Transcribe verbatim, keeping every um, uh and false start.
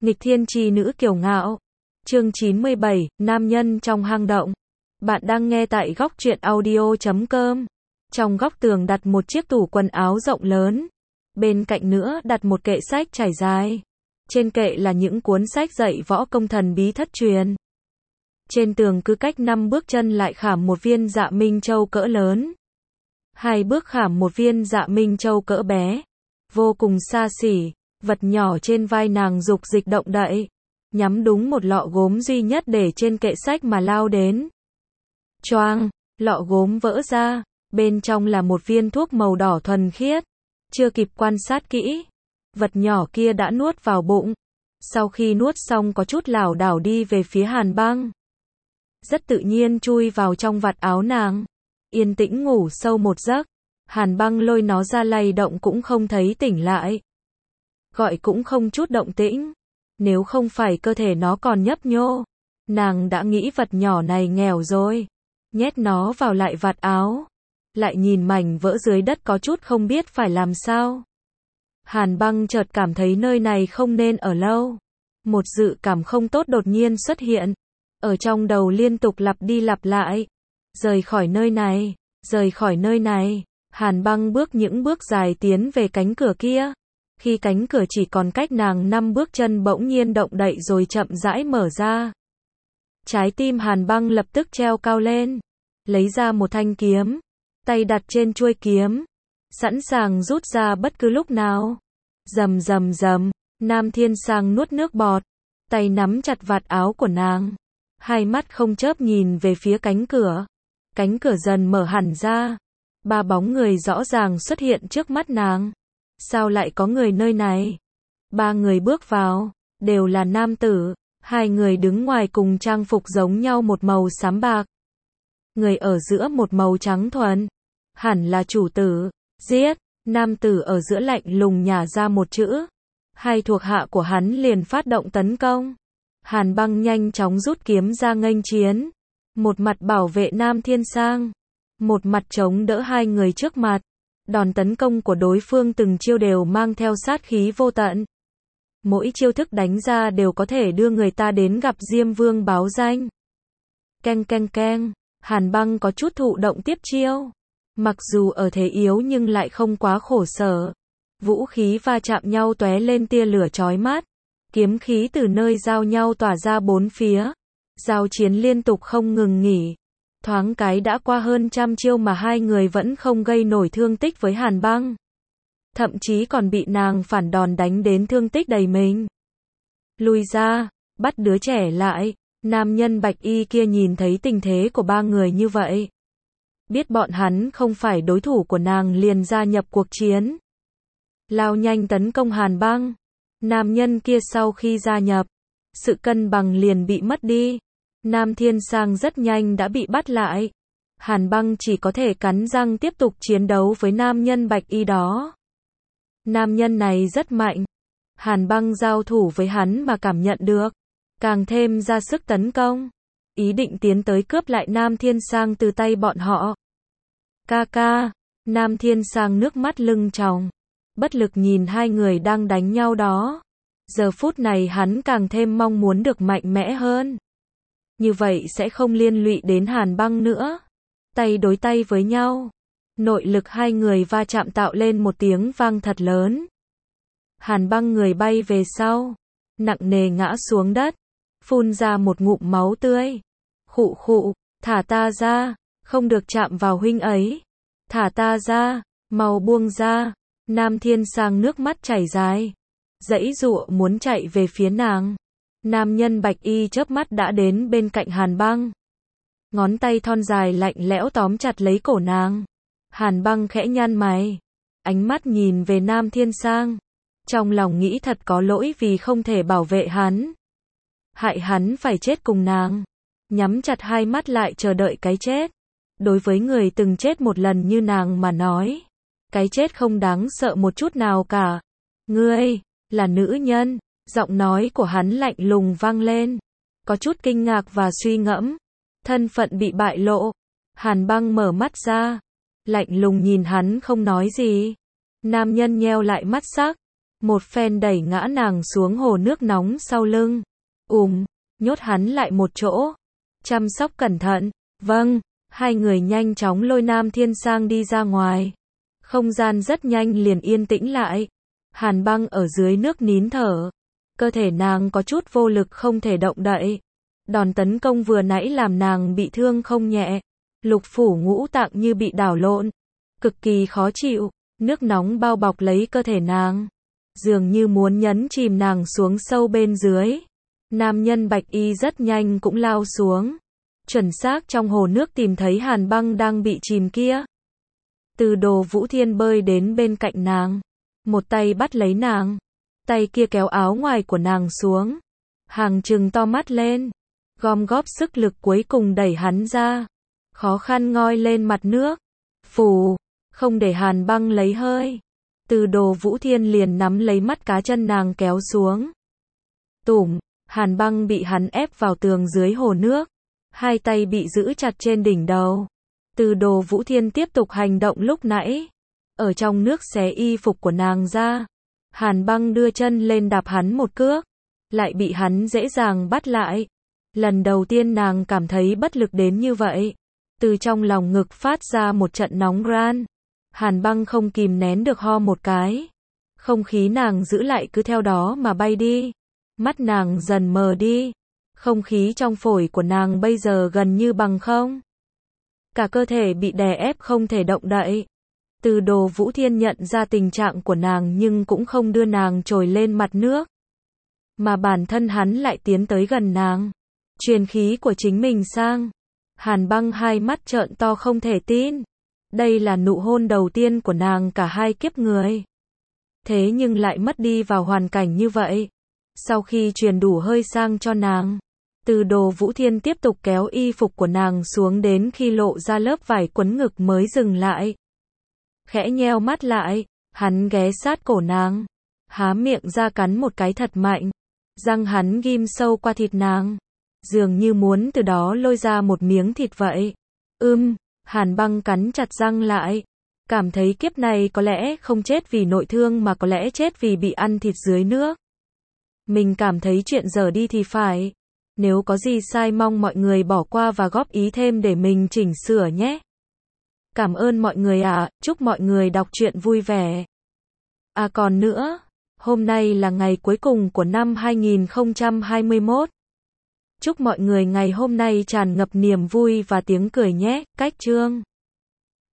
Nghịch thiên chi nữ kiêu ngạo. Chương chín mươi bảy, nam nhân trong hang động. Bạn đang nghe tại góc truyện audio chấm com. Trong góc tường đặt một chiếc tủ quần áo rộng lớn. Bên cạnh nữa đặt một kệ sách trải dài. Trên kệ là những cuốn sách dạy võ công thần bí thất truyền. Trên tường cứ cách năm bước chân lại khảm một viên dạ minh châu cỡ lớn. Hai bước khảm một viên dạ minh châu cỡ bé. Vô cùng xa xỉ. Vật nhỏ trên vai nàng dục dịch động đậy, nhắm đúng một lọ gốm duy nhất để trên kệ sách mà lao đến. Choang, lọ gốm vỡ ra, bên trong là một viên thuốc màu đỏ thuần khiết. Chưa kịp quan sát kỹ, vật nhỏ kia đã nuốt vào bụng. Sau khi nuốt xong có chút lảo đảo đi về phía Hàn Băng. Rất tự nhiên chui vào trong vạt áo nàng. Yên tĩnh ngủ sâu một giấc. Hàn Băng lôi nó ra lay động cũng không thấy tỉnh lại. Gọi cũng không chút động tĩnh. Nếu không phải cơ thể nó còn nhấp nhô, nàng đã nghĩ vật nhỏ này nghèo rồi. Nhét nó vào lại vạt áo. Lại nhìn mảnh vỡ dưới đất có chút không biết phải làm sao. Hàn Băng chợt cảm thấy nơi này không nên ở lâu. Một dự cảm không tốt đột nhiên xuất hiện. Ở trong đầu liên tục lặp đi lặp lại. Rời khỏi nơi này, rời khỏi nơi này. Hàn Băng bước những bước dài tiến về cánh cửa kia. Khi cánh cửa chỉ còn cách nàng năm bước chân bỗng nhiên động đậy rồi chậm rãi mở ra. Trái tim Hàn Băng lập tức treo cao lên. Lấy ra một thanh kiếm. Tay đặt trên chuôi kiếm. Sẵn sàng rút ra bất cứ lúc nào. Rầm rầm rầm. Nam Thiên Sang nuốt nước bọt. Tay nắm chặt vạt áo của nàng. Hai mắt không chớp nhìn về phía cánh cửa. Cánh cửa dần mở hẳn ra. Ba bóng người rõ ràng xuất hiện trước mắt nàng. Sao lại có người nơi này? Ba người bước vào, đều là nam tử. Hai người đứng ngoài cùng trang phục giống nhau một màu xám bạc. Người ở giữa một màu trắng thuần. Hẳn là chủ tử. Giết. Nam tử ở giữa lạnh lùng nhả ra một chữ. Hai thuộc hạ của hắn liền phát động tấn công. Hàn Băng nhanh chóng rút kiếm ra nghênh chiến. Một mặt bảo vệ Nam Thiên Sang. Một mặt chống đỡ hai người trước mặt. Đòn tấn công của đối phương từng chiêu đều mang theo sát khí vô tận. Mỗi chiêu thức đánh ra đều có thể đưa người ta đến gặp Diêm Vương báo danh. Keng keng keng, Hàn Băng có chút thụ động tiếp chiêu. Mặc dù ở thế yếu nhưng lại không quá khổ sở. Vũ khí va chạm nhau tóe lên tia lửa chói mắt. Kiếm khí từ nơi giao nhau tỏa ra bốn phía. Giao chiến liên tục không ngừng nghỉ. Thoáng cái đã qua hơn trăm chiêu mà hai người vẫn không gây nổi thương tích với Hàn Băng. Thậm chí còn bị nàng phản đòn đánh đến thương tích đầy mình. Lui ra, bắt đứa trẻ lại. Nam nhân bạch y kia nhìn thấy tình thế của ba người như vậy. Biết bọn hắn không phải đối thủ của nàng liền gia nhập cuộc chiến. Lao nhanh tấn công Hàn Băng. Nam nhân kia sau khi gia nhập, sự cân bằng liền bị mất đi. Nam Thiên Sang rất nhanh đã bị bắt lại. Hàn Băng chỉ có thể cắn răng tiếp tục chiến đấu với nam nhân bạch y đó. Nam nhân này rất mạnh. Hàn Băng giao thủ với hắn mà cảm nhận được. Càng thêm ra sức tấn công. Ý định tiến tới cướp lại Nam Thiên Sang từ tay bọn họ. Ca ca. Nam Thiên Sang nước mắt lưng tròng. Bất lực nhìn hai người đang đánh nhau đó. Giờ phút này hắn càng thêm mong muốn được mạnh mẽ hơn. Như vậy sẽ không liên lụy đến Hàn Băng nữa. Tay đối tay với nhau. Nội lực hai người va chạm tạo lên một tiếng vang thật lớn. Hàn Băng người bay về sau. Nặng nề ngã xuống đất. Phun ra một ngụm máu tươi. Khụ khụ, thả ta ra. Không được chạm vào huynh ấy. Thả ta ra, mau buông ra. Nam Thiên Sang nước mắt chảy dài. Giãy giụa muốn chạy về phía nàng. Nam nhân bạch y chớp mắt đã đến bên cạnh Hàn Băng. Ngón tay thon dài lạnh lẽo tóm chặt lấy cổ nàng. Hàn Băng khẽ nhăn mày. Ánh mắt nhìn về Nam Thiên Sang. Trong lòng nghĩ thật có lỗi vì không thể bảo vệ hắn. Hại hắn phải chết cùng nàng. Nhắm chặt hai mắt lại chờ đợi cái chết. Đối với người từng chết một lần như nàng mà nói. Cái chết không đáng sợ một chút nào cả. Ngươi, là nữ nhân. Giọng nói của hắn lạnh lùng vang lên. Có chút kinh ngạc và suy ngẫm. Thân phận bị bại lộ. Hàn Băng mở mắt ra. Lạnh lùng nhìn hắn không nói gì. Nam nhân nheo lại mắt sắc. một phen đẩy ngã nàng xuống hồ nước nóng sau lưng. Ùm, nhốt hắn lại một chỗ. Chăm sóc cẩn thận. Vâng, hai người nhanh chóng lôi Nam Thiên Sang đi ra ngoài. Không gian rất nhanh liền yên tĩnh lại. Hàn Băng ở dưới nước nín thở. Cơ thể nàng có chút vô lực không thể động đậy. Đòn tấn công vừa nãy làm nàng bị thương không nhẹ. Lục phủ ngũ tạng như bị đảo lộn. Cực kỳ khó chịu. Nước nóng bao bọc lấy cơ thể nàng. Dường như muốn nhấn chìm nàng xuống sâu bên dưới. Nam nhân bạch y rất nhanh cũng lao xuống. Chuẩn xác trong hồ nước tìm thấy Hàn Băng đang bị chìm kia. Từ Đồ Vũ Thiên bơi đến bên cạnh nàng. Một tay bắt lấy nàng. Tay kia kéo áo ngoài của nàng xuống. Hàng trừng to mắt lên. Gom góp sức lực cuối cùng đẩy hắn ra. Khó khăn ngoi lên mặt nước. Phù, không để Hàn Băng lấy hơi. Từ Đồ Vũ Thiên liền nắm lấy mắt cá chân nàng kéo xuống. Tủm, Hàn Băng bị hắn ép vào tường dưới hồ nước. Hai tay bị giữ chặt trên đỉnh đầu. Từ Đồ Vũ Thiên tiếp tục hành động lúc nãy. Ở trong nước xé y phục của nàng ra. Hàn Băng đưa chân lên đạp hắn một cước. Lại bị hắn dễ dàng bắt lại. Lần đầu tiên nàng cảm thấy bất lực đến như vậy. Từ trong lòng ngực phát ra một trận nóng ran. Hàn Băng không kìm nén được ho một cái. Không khí nàng giữ lại cứ theo đó mà bay đi. Mắt nàng dần mờ đi. Không khí trong phổi của nàng bây giờ gần như bằng không. Cả cơ thể bị đè ép không thể động đậy. Từ Đồ Vũ Thiên nhận ra tình trạng của nàng nhưng cũng không đưa nàng trồi lên mặt nước. Mà bản thân hắn lại tiến tới gần nàng. Truyền khí của chính mình sang. Hàn Băng hai mắt trợn to không thể tin. Đây là nụ hôn đầu tiên của nàng cả hai kiếp người. Thế nhưng lại mất đi vào hoàn cảnh như vậy. Sau khi truyền đủ hơi sang cho nàng. Từ Đồ Vũ Thiên tiếp tục kéo y phục của nàng xuống đến khi lộ ra lớp vải quấn ngực mới dừng lại. Khẽ nheo mắt lại, hắn ghé sát cổ nàng. Há miệng ra cắn một cái thật mạnh. Răng hắn ghim sâu qua thịt nàng. Dường như muốn từ đó lôi ra một miếng thịt vậy. Ưm, Hàn Băng cắn chặt răng lại. Cảm thấy kiếp này có lẽ không chết vì nội thương mà có lẽ chết vì bị ăn thịt dưới nước. Mình cảm thấy chuyện dở đi thì phải. Nếu có gì sai mong mọi người bỏ qua và góp ý thêm để mình chỉnh sửa nhé. Cảm ơn mọi người ạ, à, chúc mọi người đọc truyện vui vẻ. À còn nữa, hôm nay là ngày cuối cùng của năm hai nghìn không trăm hai mươi mốt. Chúc mọi người ngày hôm nay tràn ngập niềm vui và tiếng cười nhé, cách chương.